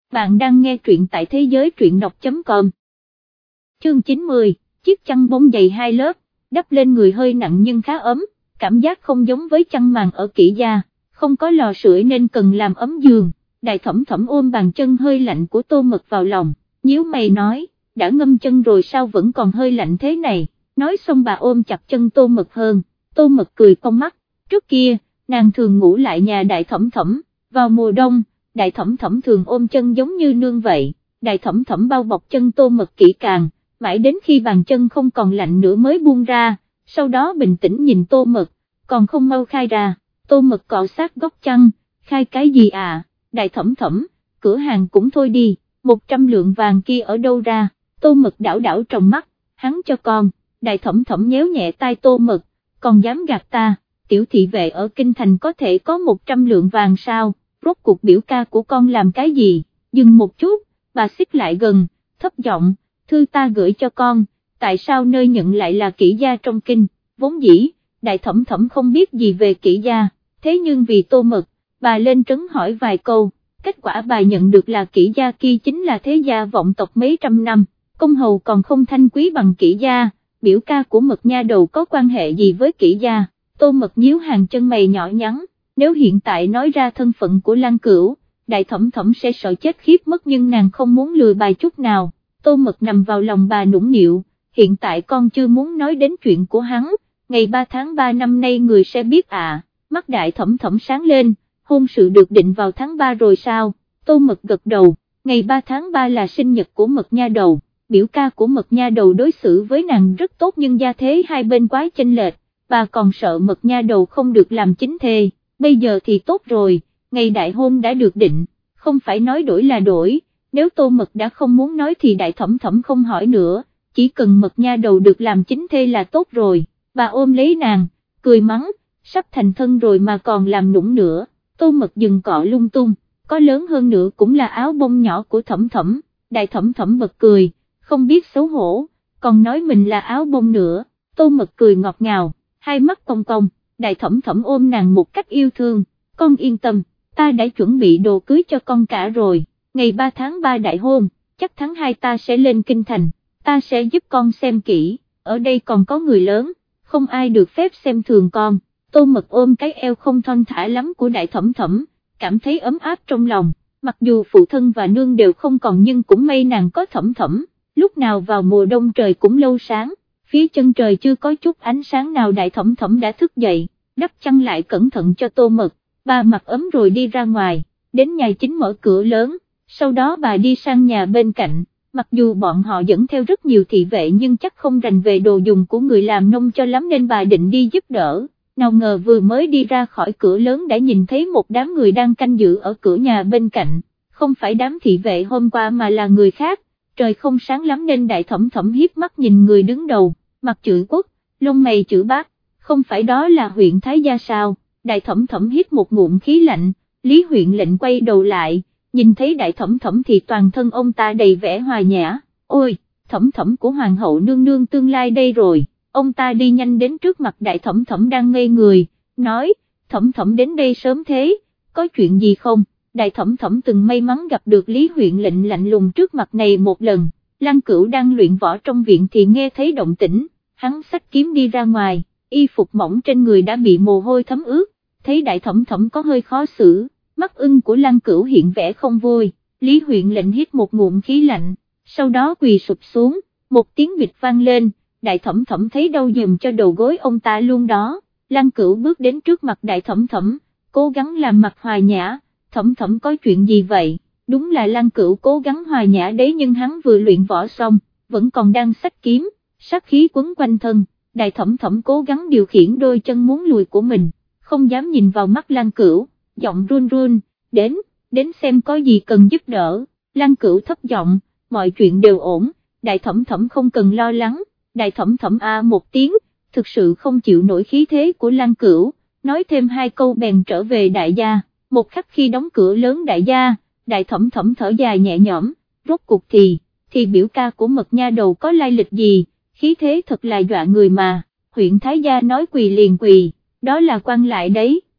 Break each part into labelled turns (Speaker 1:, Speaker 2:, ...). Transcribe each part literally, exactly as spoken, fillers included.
Speaker 1: Bạn đang nghe truyện tại thế giới truyện đọc chấm com. Chương chín mươi, chiếc chăn bông dày hai lớp, đắp lên người hơi nặng nhưng khá ấm, cảm giác không giống với chăn màn ở Kỷ gia, không có lò sưởi nên cần làm ấm giường. Đại Thẩm Thẩm ôm bàn chân hơi lạnh của Tô Mật vào lòng, nhíu mày nói, đã ngâm chân rồi sao vẫn còn hơi lạnh thế này, nói xong bà ôm chặt chân Tô Mật hơn. Tô Mật cười cong mắt, trước kia, nàng thường ngủ lại nhà Đại Thẩm Thẩm, vào mùa đông, Đại Thẩm Thẩm thường ôm chân giống như nương vậy. Đại Thẩm Thẩm bao bọc chân Tô Mật kỹ càng, mãi đến khi bàn chân không còn lạnh nữa mới buông ra, sau đó bình tĩnh nhìn Tô Mật, còn không mau khai ra. Tô Mật cọ sát góc chăn, khai cái gì à, Đại Thẩm Thẩm, cửa hàng cũng thôi đi, một trăm lượng vàng kia ở đâu ra. Tô Mật đảo đảo trong mắt, hắn cho con. Đại Thẩm Thẩm nhéo nhẹ tai Tô Mật, còn dám gạt ta, tiểu thị vệ ở Kinh Thành có thể có một trăm lượng vàng sao, rốt cuộc biểu ca của con làm cái gì. Dừng một chút, bà xích lại gần, thấp giọng, thư ta gửi cho con, tại sao nơi nhận lại là Kỷ gia trong kinh. Vốn dĩ, Đại Thẩm Thẩm không biết gì về Kỷ gia, thế nhưng vì Tô Mật, bà lên trấn hỏi vài câu, kết quả bà nhận được là Kỷ gia kia chính là thế gia vọng tộc mấy trăm năm, công hầu còn không thanh quý bằng Kỷ gia, biểu ca của Mật nha đầu có quan hệ gì với Kỷ gia. Tô Mật nhíu hàng chân mày nhỏ nhắn, nếu hiện tại nói ra thân phận của Lan Cửu, Đại Thẩm Thẩm sẽ sợ chết khiếp mất nhưng nàng không muốn lừa bà chút nào. Tô Mật nằm vào lòng bà nũng nịu, hiện tại con chưa muốn nói đến chuyện của hắn, ngày ba tháng ba năm nay người sẽ biết à. Mắt Đại Thẩm Thẩm sáng lên, hôn sự được định vào tháng ba rồi sao. Tô Mật gật đầu, ngày ba tháng ba là sinh nhật của Mật nha đầu, biểu ca của Mật nha đầu đối xử với nàng rất tốt nhưng gia thế hai bên quá chênh lệch, bà còn sợ Mật nha đầu không được làm chính thê. Bây giờ thì tốt rồi, ngày đại hôn đã được định, không phải nói đổi là đổi, nếu Tô Mật đã không muốn nói thì Đại Thẩm Thẩm không hỏi nữa, chỉ cần Mật nha đầu được làm chính thê là tốt rồi. Bà ôm lấy nàng, cười mắng, sắp thành thân rồi mà còn làm nũng nữa. Tô Mật dừng cọ lung tung, có lớn hơn nữa cũng là áo bông nhỏ của Thẩm Thẩm. Đại Thẩm Thẩm bật cười, không biết xấu hổ, còn nói mình là áo bông nữa. Tô Mật cười ngọt ngào, hai mắt cong cong. Đại Thẩm Thẩm ôm nàng một cách yêu thương, con yên tâm, ta đã chuẩn bị đồ cưới cho con cả rồi, ngày ba tháng ba đại hôn, chắc tháng hai ta sẽ lên Kinh Thành, ta sẽ giúp con xem kỹ, ở đây còn có người lớn, không ai được phép xem thường con. Tô Mật ôm cái eo không thon thả lắm của Đại Thẩm Thẩm, cảm thấy ấm áp trong lòng, mặc dù phụ thân và nương đều không còn nhưng cũng may nàng có Thẩm Thẩm, lúc nào vào mùa đông trời cũng lâu sáng. Phía chân trời chưa có chút ánh sáng nào Đại Thẩm Thẩm đã thức dậy, đắp chăn lại cẩn thận cho Tô Mật, bà mặc ấm rồi đi ra ngoài, đến nhà chính mở cửa lớn, sau đó bà đi sang nhà bên cạnh, mặc dù bọn họ dẫn theo rất nhiều thị vệ nhưng chắc không rành về đồ dùng của người làm nông cho lắm nên bà định đi giúp đỡ, nào ngờ vừa mới đi ra khỏi cửa lớn đã nhìn thấy một đám người đang canh giữ ở cửa nhà bên cạnh, không phải đám thị vệ hôm qua mà là người khác. Trời không sáng lắm nên Đại Thẩm Thẩm hiếp mắt nhìn người đứng đầu, mặt chữ quốc, lông mày chữ bác, không phải đó là huyện Thái gia sao. Đại Thẩm Thẩm hít một ngụm khí lạnh, Lý huyện lệnh quay đầu lại, nhìn thấy Đại Thẩm Thẩm thì toàn thân ông ta đầy vẻ hòa nhã, ôi, Thẩm Thẩm của Hoàng hậu nương nương tương lai đây rồi. Ông ta đi nhanh đến trước mặt Đại Thẩm Thẩm đang ngây người, nói, Thẩm Thẩm đến đây sớm thế, có chuyện gì không? Đại Thẩm Thẩm từng may mắn gặp được Lý huyện lệnh lạnh lùng trước mặt này một lần. Lan Cửu đang luyện võ trong viện thì nghe thấy động tĩnh, hắn xách kiếm đi ra ngoài, y phục mỏng trên người đã bị mồ hôi thấm ướt, thấy Đại Thẩm Thẩm có hơi khó xử, mắt ưng của Lan Cửu hiện vẻ không vui. Lý huyện lệnh hít một ngụm khí lạnh, sau đó quỳ sụp xuống, một tiếng bịch vang lên, Đại Thẩm Thẩm thấy đau dùm cho đầu gối ông ta luôn đó. Lan Cửu bước đến trước mặt Đại Thẩm Thẩm, cố gắng làm mặt hòa nhã, Thẩm Thẩm có chuyện gì vậy? Đúng là Lan Cửu cố gắng hòa nhã đấy nhưng hắn vừa luyện võ xong, vẫn còn đang xách kiếm, sát khí quấn quanh thân. Đại Thẩm Thẩm cố gắng điều khiển đôi chân muốn lùi của mình, không dám nhìn vào mắt Lan Cửu, giọng run run, đến, đến xem có gì cần giúp đỡ. Lan Cửu thấp giọng, mọi chuyện đều ổn, Đại Thẩm Thẩm không cần lo lắng. Đại Thẩm Thẩm a một tiếng, thực sự không chịu nổi khí thế của Lan Cửu, nói thêm hai câu bèn trở về đại gia. Một khắc khi đóng cửa lớn đại gia, Đại Thẩm Thẩm thở dài nhẹ nhõm, rốt cuộc thì, thì biểu ca của Mật nha đầu có lai lịch gì, khí thế thật là dọa người mà. Huyện Thái gia nói quỳ liền quỳ, đó là quan lại đấy.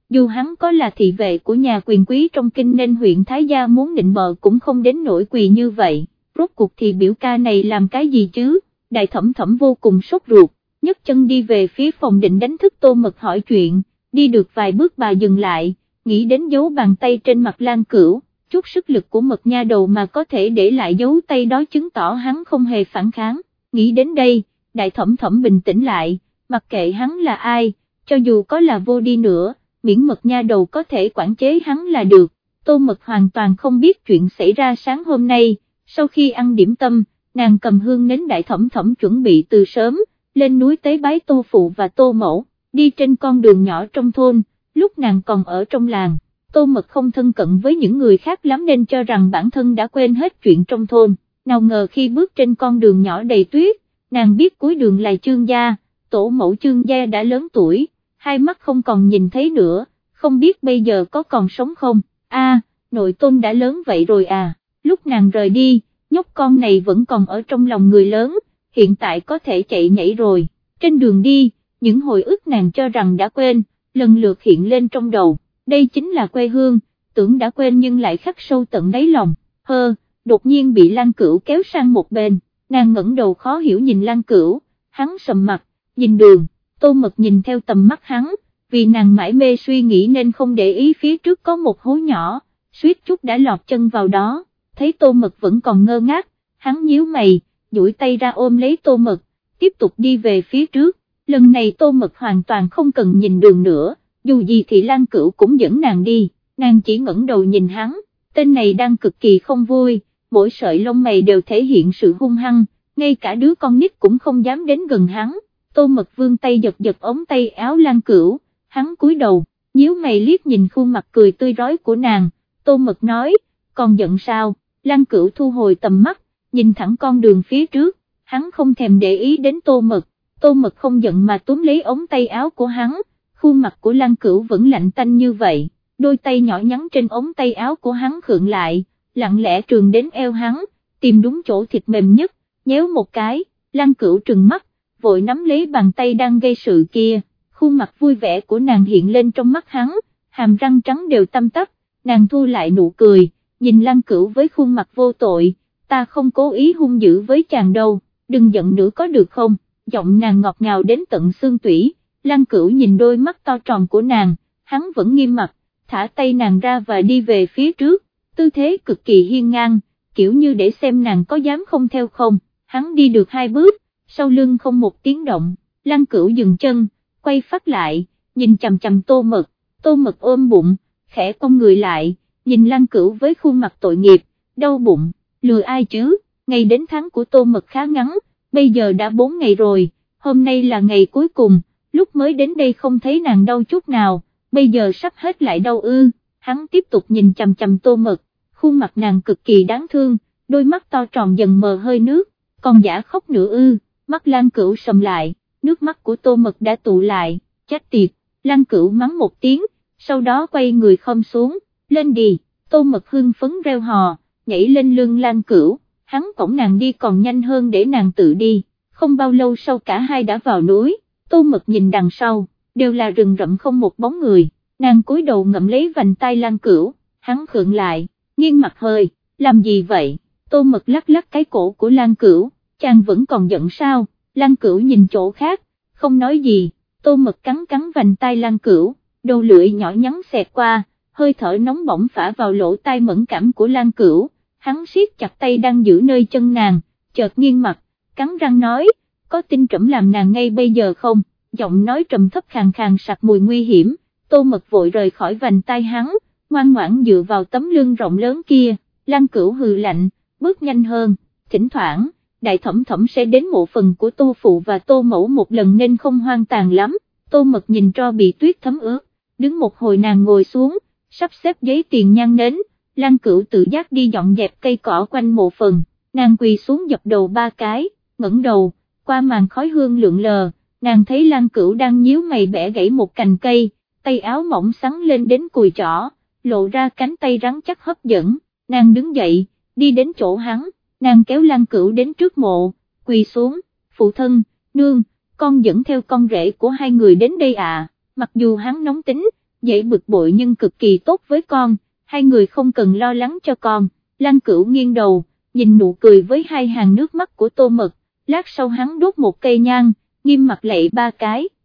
Speaker 1: dù hắn có là thị vệ của nhà quyền quý trong kinh nên huyện Thái Gia muốn nịnh bợ cũng không đến nỗi quỳ như vậy, rốt cuộc thì biểu ca này làm cái gì chứ, Đại Thẩm Thẩm vô cùng sốt ruột, nhấc chân đi về phía phòng định đánh thức Tô Mật hỏi chuyện, đi được vài bước bà dừng lại, nghĩ đến dấu bàn tay trên mặt Lan Cửu, chút sức lực của Mật nha đầu mà có thể để lại dấu tay đó chứng tỏ hắn không hề phản kháng, nghĩ đến đây, Đại Thẩm Thẩm bình tĩnh lại, mặc kệ hắn là ai, cho dù có là vô đi nữa, miễn Mật nha đầu có thể quản chế hắn là được. Tô Mật hoàn toàn không biết chuyện xảy ra sáng hôm nay, sau khi ăn điểm tâm, nàng cầm hương nến Đại Thẩm Thẩm chuẩn bị từ sớm, lên núi tế bái Tô Phụ và Tô Mẫu, đi trên con đường nhỏ trong thôn, lúc nàng còn ở trong làng, Tô Mật không thân cận với những người khác lắm nên cho rằng bản thân đã quên hết chuyện trong thôn, nào ngờ khi bước trên con đường nhỏ đầy tuyết, nàng biết cuối đường là Trương gia, tổ mẫu Trương gia đã lớn tuổi, hai mắt không còn nhìn thấy nữa, không biết bây giờ có còn sống không, a nội tôn đã lớn vậy rồi à, lúc nàng rời đi, nhóc con này vẫn còn ở trong lòng người lớn, hiện tại có thể chạy nhảy rồi, trên đường đi, những hồi ức nàng cho rằng đã quên, lần lượt hiện lên trong đầu, đây chính là quê hương, tưởng đã quên nhưng lại khắc sâu tận đáy lòng, hơ, đột nhiên bị Lan Cửu kéo sang một bên, nàng ngẩng đầu khó hiểu nhìn Lan Cửu, hắn sầm mặt, nhìn đường, Tô Mật nhìn theo tầm mắt hắn, vì nàng mãi mê suy nghĩ nên không để ý phía trước có một hố nhỏ, suýt chút đã lọt chân vào đó, thấy Tô Mật vẫn còn ngơ ngác, hắn nhíu mày, duỗi tay ra ôm lấy Tô Mật, tiếp tục đi về phía trước, lần này Tô Mật hoàn toàn không cần nhìn đường nữa, dù gì thì Lan Cửu cũng dẫn nàng đi, nàng chỉ ngẩng đầu nhìn hắn, tên này đang cực kỳ không vui, mỗi sợi lông mày đều thể hiện sự hung hăng, ngay cả đứa con nít cũng không dám đến gần hắn. Tô Mật vươn tay giật giật ống tay áo Lan Cửu, hắn cúi đầu, nhíu mày liếc nhìn khuôn mặt cười tươi rói của nàng, Tô Mật nói, còn giận sao, Lan Cửu thu hồi tầm mắt, nhìn thẳng con đường phía trước, hắn không thèm để ý đến Tô Mật, Tô Mật không giận mà túm lấy ống tay áo của hắn, khuôn mặt của Lan Cửu vẫn lạnh tanh như vậy, đôi tay nhỏ nhắn trên ống tay áo của hắn khựng lại, lặng lẽ trường đến eo hắn, tìm đúng chỗ thịt mềm nhất, nhéo một cái, Lan Cửu trừng mắt, vội nắm lấy bàn tay đang gây sự kia, khuôn mặt vui vẻ của nàng hiện lên trong mắt hắn, hàm răng trắng đều tăm tắp, nàng thu lại nụ cười, nhìn Lan Cửu với khuôn mặt vô tội, ta không cố ý hung dữ với chàng đâu, đừng giận nữa có được không, giọng nàng ngọt ngào đến tận xương tủy, Lan Cửu nhìn đôi mắt to tròn của nàng, hắn vẫn nghiêm mặt, thả tay nàng ra và đi về phía trước, tư thế cực kỳ hiên ngang, kiểu như để xem nàng có dám không theo không, hắn đi được hai bước, sau lưng không một tiếng động, Lan Cửu dừng chân, quay phát lại, nhìn chằm chằm Tô Mật, Tô Mật ôm bụng, khẽ cong người lại, nhìn Lan Cửu với khuôn mặt tội nghiệp, đau bụng, lừa ai chứ, ngày đến tháng của Tô Mật khá ngắn, bây giờ đã bốn ngày rồi, hôm nay là ngày cuối cùng, lúc mới đến đây không thấy nàng đau chút nào, bây giờ sắp hết lại đau ư, hắn tiếp tục nhìn chằm chằm Tô Mật, khuôn mặt nàng cực kỳ đáng thương, đôi mắt to tròn dần mờ hơi nước, còn giả khóc nữa ư, mắt Lan Cửu sầm lại, nước mắt của Tô Mật đã tụ lại, chết tiệt, Lan Cửu mắng một tiếng, sau đó quay người khom xuống, lên đi, Tô Mật hưng phấn reo hò, nhảy lên lưng Lan Cửu, hắn cõng nàng đi còn nhanh hơn để nàng tự đi, không bao lâu sau cả hai đã vào núi, Tô Mật nhìn đằng sau, đều là rừng rậm không một bóng người, nàng cúi đầu ngậm lấy vành tay Lan Cửu, hắn khựng lại, nghiêng mặt hơi, làm gì vậy, Tô Mật lắc lắc cái cổ của Lan Cửu, chàng vẫn còn giận sao, Lan Cửu nhìn chỗ khác, không nói gì, Tô Mật cắn cắn vành tay Lan Cửu, đầu lưỡi nhỏ nhắn xẹt qua, hơi thở nóng bỏng phả vào lỗ tai mẫn cảm của Lan Cửu, hắn siết chặt tay đang giữ nơi chân nàng, chợt nghiêng mặt, cắn răng nói, có tin trẫm làm nàng ngay bây giờ không, giọng nói trầm thấp khàn khàn sặc mùi nguy hiểm, Tô Mật vội rời khỏi vành tay hắn, ngoan ngoãn dựa vào tấm lưng rộng lớn kia, Lan Cửu hừ lạnh, bước nhanh hơn, thỉnh thoảng, Đại Thẩm Thẩm sẽ đến mộ phần của Tô Phụ và Tô Mẫu một lần nên không hoang tàn lắm, Tô Mật nhìn tro bị tuyết thấm ướt, đứng một hồi nàng ngồi xuống, sắp xếp giấy tiền nhang nến, Lan Cửu tự giác đi dọn dẹp cây cỏ quanh mộ phần, nàng quỳ xuống dập đầu ba cái, ngẩng đầu, qua màn khói hương lượn lờ, nàng thấy Lan Cửu đang nhíu mày bẻ gãy một cành cây, tay áo mỏng xắn lên đến cùi chỏ, lộ ra cánh tay rắn chắc hấp dẫn, nàng đứng dậy, đi đến chỗ hắn, nàng kéo Lan Cửu đến trước mộ, quỳ xuống, phụ thân, nương, con dẫn theo con rể của hai người đến đây à, mặc dù hắn nóng tính, dễ bực bội nhưng cực kỳ tốt với con, hai người không cần lo lắng cho con. Lăng Cửu nghiêng đầu, nhìn nụ cười với hai hàng nước mắt của Tô Mật, lát sau hắn đốt một cây nhang, nghiêm mặt lạy ba cái,